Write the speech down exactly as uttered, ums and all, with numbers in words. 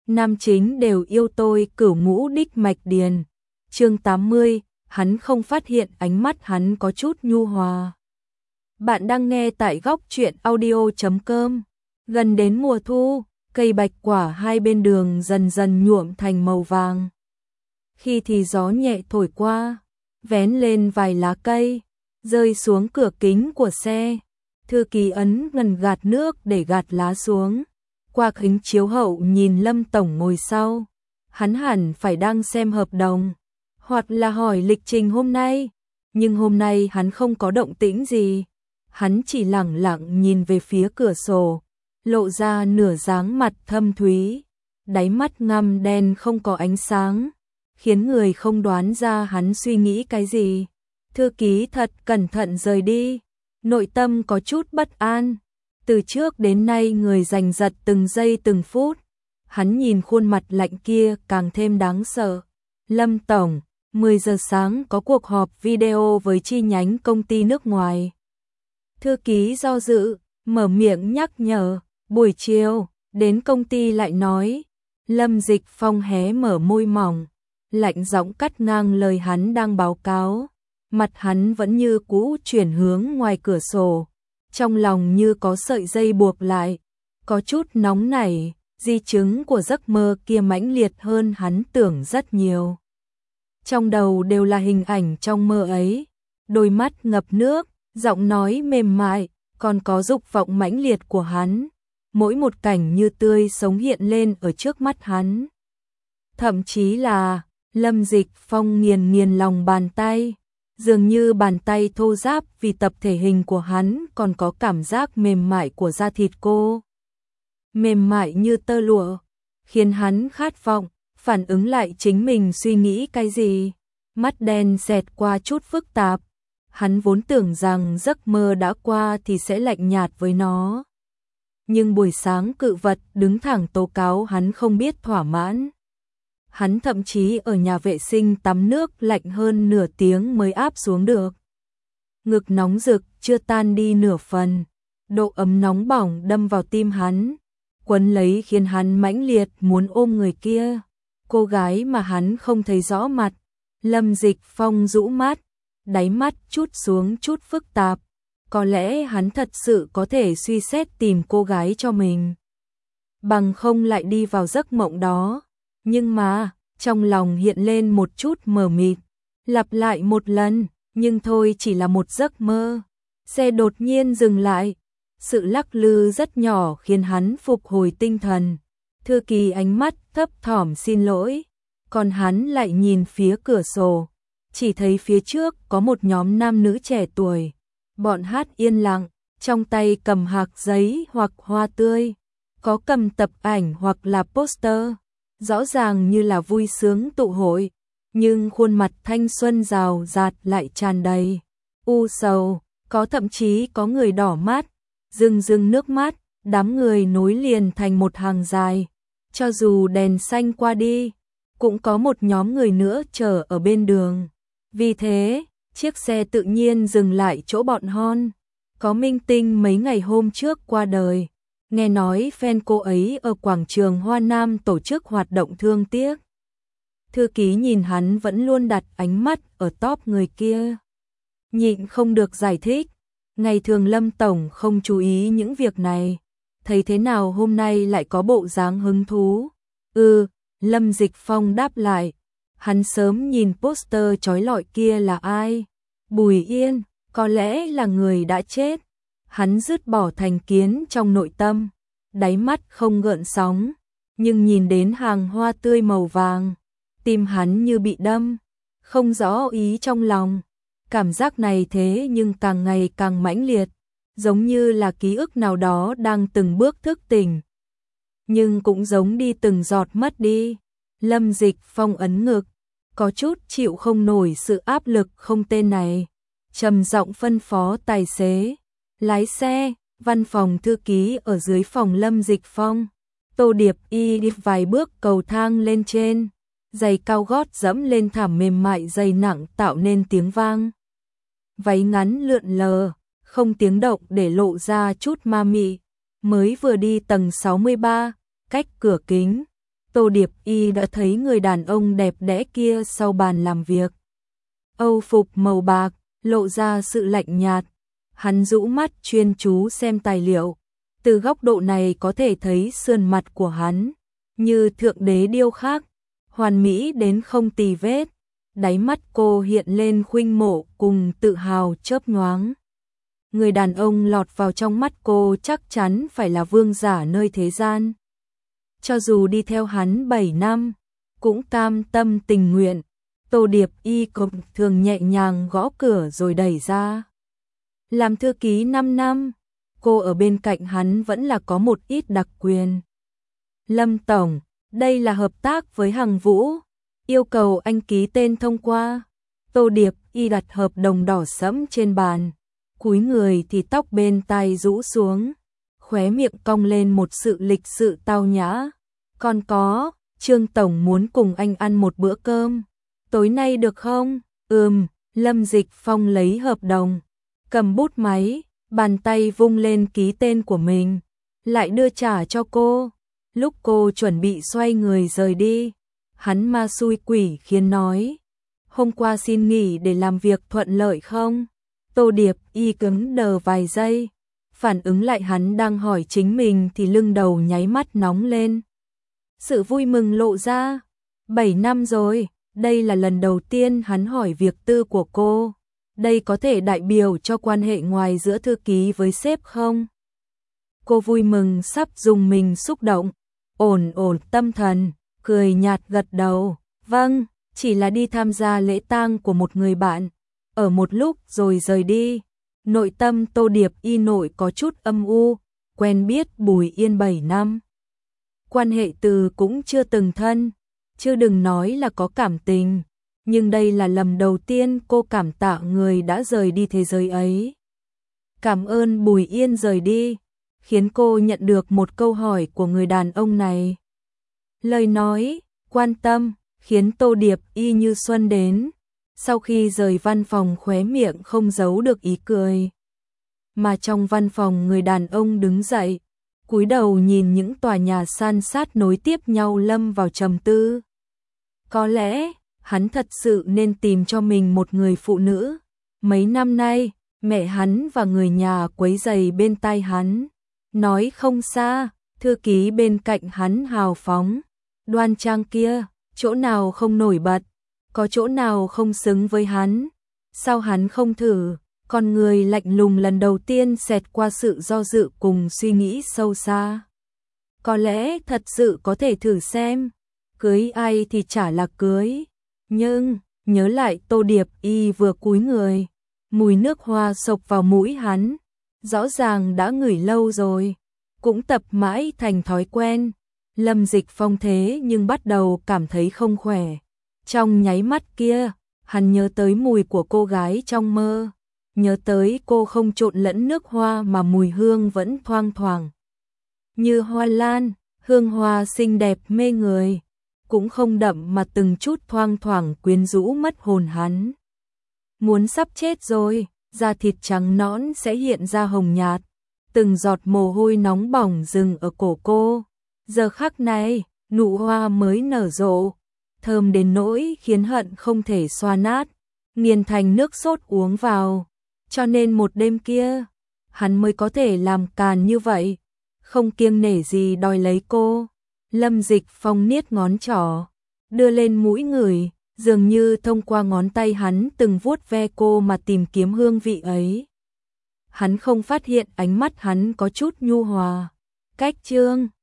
nam chính đều yêu tôi cửu ngũ đích mạch điền. Chương tám mươi, hắn không phát hiện ánh mắt hắn có chút nhu hòa. Bạn đang nghe tại góc truyện audio chấm com. Gần đến mùa thu, cây bạch quả hai bên đường dần dần nhuộm thành màu vàng. Khi thì gió nhẹ thổi qua, vén lên vài lá cây, rơi xuống cửa kính của xe. Thư ký ấn ngần gạt nước để gạt lá xuống. Qua kính chiếu hậu nhìn Lâm Tổng ngồi sau. Hắn hẳn phải đang xem hợp đồng, hoặc là hỏi lịch trình hôm nay. Nhưng hôm nay hắn không có động tĩnh gì. Hắn chỉ lẳng lặng nhìn về phía cửa sổ, lộ ra nửa dáng mặt thâm thúy. Đáy mắt ngăm đen không có ánh sáng, khiến người không đoán ra hắn suy nghĩ cái gì. Thư ký thật cẩn thận rời đi, nội tâm có chút bất an. Từ trước đến nay người giành giật từng giây từng phút. Hắn nhìn khuôn mặt lạnh kia càng thêm đáng sợ. Lâm Tổng, mười giờ sáng có cuộc họp video với chi nhánh công ty nước ngoài. Thư ký do dự, mở miệng nhắc nhở. Buổi chiều, đến công ty lại nói. Lâm Dịch Phong hé mở môi mỏng, lạnh giọng cắt ngang lời hắn đang báo cáo. Mặt hắn vẫn như cũ chuyển hướng ngoài cửa sổ, trong lòng như có sợi dây buộc lại, có chút nóng nảy. Di chứng của giấc mơ kia mãnh liệt hơn hắn tưởng rất nhiều. Trong đầu đều là hình ảnh trong mơ ấy, đôi mắt ngập nước, giọng nói mềm mại, còn có dục vọng mãnh liệt của hắn. Mỗi một cảnh như tươi sống hiện lên ở trước mắt hắn. Thậm chí là Lâm Dịch Phong nghiền nghiền lòng bàn tay, dường như bàn tay thô ráp vì tập thể hình của hắn còn có cảm giác mềm mại của da thịt cô. Mềm mại như tơ lụa, khiến hắn khát vọng, phản ứng lại chính mình suy nghĩ cái gì. Mắt đen xẹt qua chút phức tạp, hắn vốn tưởng rằng giấc mơ đã qua thì sẽ lạnh nhạt với nó. Nhưng buổi sáng cự vật đứng thẳng tố cáo hắn không biết thỏa mãn. Hắn thậm chí ở nhà vệ sinh tắm nước lạnh hơn nửa tiếng mới áp xuống được. Ngực nóng rực chưa tan đi nửa phần, độ ấm nóng bỏng đâm vào tim hắn, quấn lấy khiến hắn mãnh liệt muốn ôm người kia. Cô gái mà hắn không thấy rõ mặt. Lâm Dịch Phong rũ mắt, đáy mắt chút xuống chút phức tạp. Có lẽ hắn thật sự có thể suy xét tìm cô gái cho mình, bằng không lại đi vào giấc mộng đó. Nhưng mà, trong lòng hiện lên một chút mờ mịt, lặp lại một lần, nhưng thôi chỉ là một giấc mơ. Xe đột nhiên dừng lại, sự lắc lư rất nhỏ khiến hắn phục hồi tinh thần. Thư ký ánh mắt thấp thỏm xin lỗi, còn hắn lại nhìn phía cửa sổ, chỉ thấy phía trước có một nhóm nam nữ trẻ tuổi. Bọn hát yên lặng, trong tay cầm hạc giấy hoặc hoa tươi, có cầm tập ảnh hoặc là poster, rõ ràng như là vui sướng tụ hội, nhưng khuôn mặt thanh xuân rào rạt lại tràn đầy u sầu, có thậm chí có người đỏ mắt, rưng rưng nước mắt. Đám người nối liền thành một hàng dài, cho dù đèn xanh qua đi, cũng có một nhóm người nữa chờ ở bên đường. Vì thế, chiếc xe tự nhiên dừng lại chỗ bọn hon. Có minh tinh mấy ngày hôm trước qua đời, nghe nói fan cô ấy ở quảng trường Hoa Nam tổ chức hoạt động thương tiếc. Thư ký nhìn hắn vẫn luôn đặt ánh mắt ở top người kia, nhịn không được giải thích. Ngày thường Lâm Tổng không chú ý những việc này, thấy thế nào hôm nay lại có bộ dáng hứng thú. Ừ, Lâm Dịch Phong đáp lại. Hắn sớm nhìn poster chói lọi kia là ai. Bùi Yên, có lẽ là người đã chết. Hắn dứt bỏ thành kiến trong nội tâm, đáy mắt không gợn sóng, nhưng nhìn đến hàng hoa tươi màu vàng, tim hắn như bị đâm, không rõ ý trong lòng. Cảm giác này thế nhưng càng ngày càng mãnh liệt, giống như là ký ức nào đó đang từng bước thức tỉnh, nhưng cũng giống đi từng giọt mất đi. Lâm Dịch Phong ấn ngực, có chút chịu không nổi sự áp lực không tên này, trầm giọng phân phó tài xế, lái xe. Văn phòng thư ký ở dưới phòng Lâm Dịch Phong. Tô Điệp Y đi vài bước cầu thang lên trên, giày cao gót dẫm lên thảm mềm mại dày nặng tạo nên tiếng vang. Váy ngắn lượn lờ, không tiếng động để lộ ra chút ma mị. Mới vừa đi tầng sáu mươi ba, cách cửa kính, Tô Điệp Y đã thấy người đàn ông đẹp đẽ kia sau bàn làm việc. Âu phục màu bạc, lộ ra sự lạnh nhạt. Hắn rũ mắt chuyên chú xem tài liệu. Từ góc độ này có thể thấy sườn mặt của hắn, như thượng đế điêu khắc, hoàn mỹ đến không tì vết. Đáy mắt cô hiện lên khuynh mộ cùng tự hào chớp nhoáng. Người đàn ông lọt vào trong mắt cô chắc chắn phải là vương giả nơi thế gian. Cho dù đi theo hắn bảy năm, cũng cam tâm tình nguyện. Tô Điệp Y cộc thường nhẹ nhàng gõ cửa rồi đẩy ra. Làm thư ký năm năm, cô ở bên cạnh hắn vẫn là có một ít đặc quyền. Lâm Tổng, đây là hợp tác với Hằng Vũ, yêu cầu anh ký tên thông qua. Tô Điệp Y đặt hợp đồng đỏ sẫm trên bàn, cúi người thì tóc bên tai rũ xuống, khóe miệng cong lên một sự lịch sự tao nhã. Còn có, Trương Tổng muốn cùng anh ăn một bữa cơm, tối nay được không? Ừm, Lâm Dịch Phong lấy hợp đồng, cầm bút máy, bàn tay vung lên ký tên của mình, lại đưa trả cho cô. Lúc cô chuẩn bị xoay người rời đi, hắn ma xui quỷ khiến nói, hôm qua xin nghỉ để làm việc thuận lợi không? Tô Điệp Y cứng đờ vài giây, phản ứng lại hắn đang hỏi chính mình thì lưng đầu nháy mắt nóng lên. Sự vui mừng lộ ra, bảy năm rồi, đây là lần đầu tiên hắn hỏi việc tư của cô. Đây có thể đại biểu cho quan hệ ngoài giữa thư ký với sếp không? Cô vui mừng sắp dùng mình xúc động, ổn ổn tâm thần, cười nhạt gật đầu. Vâng, chỉ là đi tham gia lễ tang của một người bạn, ở một lúc rồi rời đi. Nội tâm Tô Điệp Y nội có chút âm u, quen biết Bùi Yên bảy năm. Quan hệ từ cũng chưa từng thân, chưa đừng nói là có cảm tình. Nhưng đây là lần đầu tiên cô cảm tạ người đã rời đi thế giới ấy. Cảm ơn Bùi Yên rời đi, khiến cô nhận được một câu hỏi của người đàn ông này. Lời nói, quan tâm, khiến Tô Điệp Y như xuân đến. Sau khi rời văn phòng khóe miệng không giấu được ý cười. Mà trong văn phòng người đàn ông đứng dậy, cúi đầu nhìn những tòa nhà san sát nối tiếp nhau lâm vào trầm tư. Có lẽ hắn thật sự nên tìm cho mình một người phụ nữ. Mấy năm nay, mẹ hắn và người nhà quấy rầy bên tai hắn. Nói không xa, thư ký bên cạnh hắn hào phóng, đoan trang kia, chỗ nào không nổi bật, có chỗ nào không xứng với hắn. Sao hắn không thử? Con người lạnh lùng lần đầu tiên xẹt qua sự do dự cùng suy nghĩ sâu xa. Có lẽ thật sự có thể thử xem, cưới ai thì chả là cưới. Nhưng, nhớ lại Tô Điệp Y vừa cúi người, mùi nước hoa xộc vào mũi hắn, rõ ràng đã ngửi lâu rồi, cũng tập mãi thành thói quen. Lâm Dịch Phong thế nhưng bắt đầu cảm thấy không khỏe. Trong nháy mắt kia, hắn nhớ tới mùi của cô gái trong mơ, nhớ tới cô không trộn lẫn nước hoa mà mùi hương vẫn thoang thoảng. Như hoa lan, hương hoa xinh đẹp mê người, cũng không đậm mà từng chút thoang thoảng quyến rũ mất hồn hắn. Muốn sắp chết rồi, da thịt trắng nõn sẽ hiện ra hồng nhạt, từng giọt mồ hôi nóng bỏng dừng ở cổ cô. Giờ khắc này, nụ hoa mới nở rộ, thơm đến nỗi khiến hận không thể xoa nát, nghiền thành nước sốt uống vào. Cho nên một đêm kia, hắn mới có thể làm càn như vậy, không kiêng nể gì đòi lấy cô. Lâm Dịch Phong niết ngón trỏ, đưa lên mũi ngửi, dường như thông qua ngón tay hắn từng vuốt ve cô mà tìm kiếm hương vị ấy. Hắn không phát hiện ánh mắt hắn có chút nhu hòa. Cách chương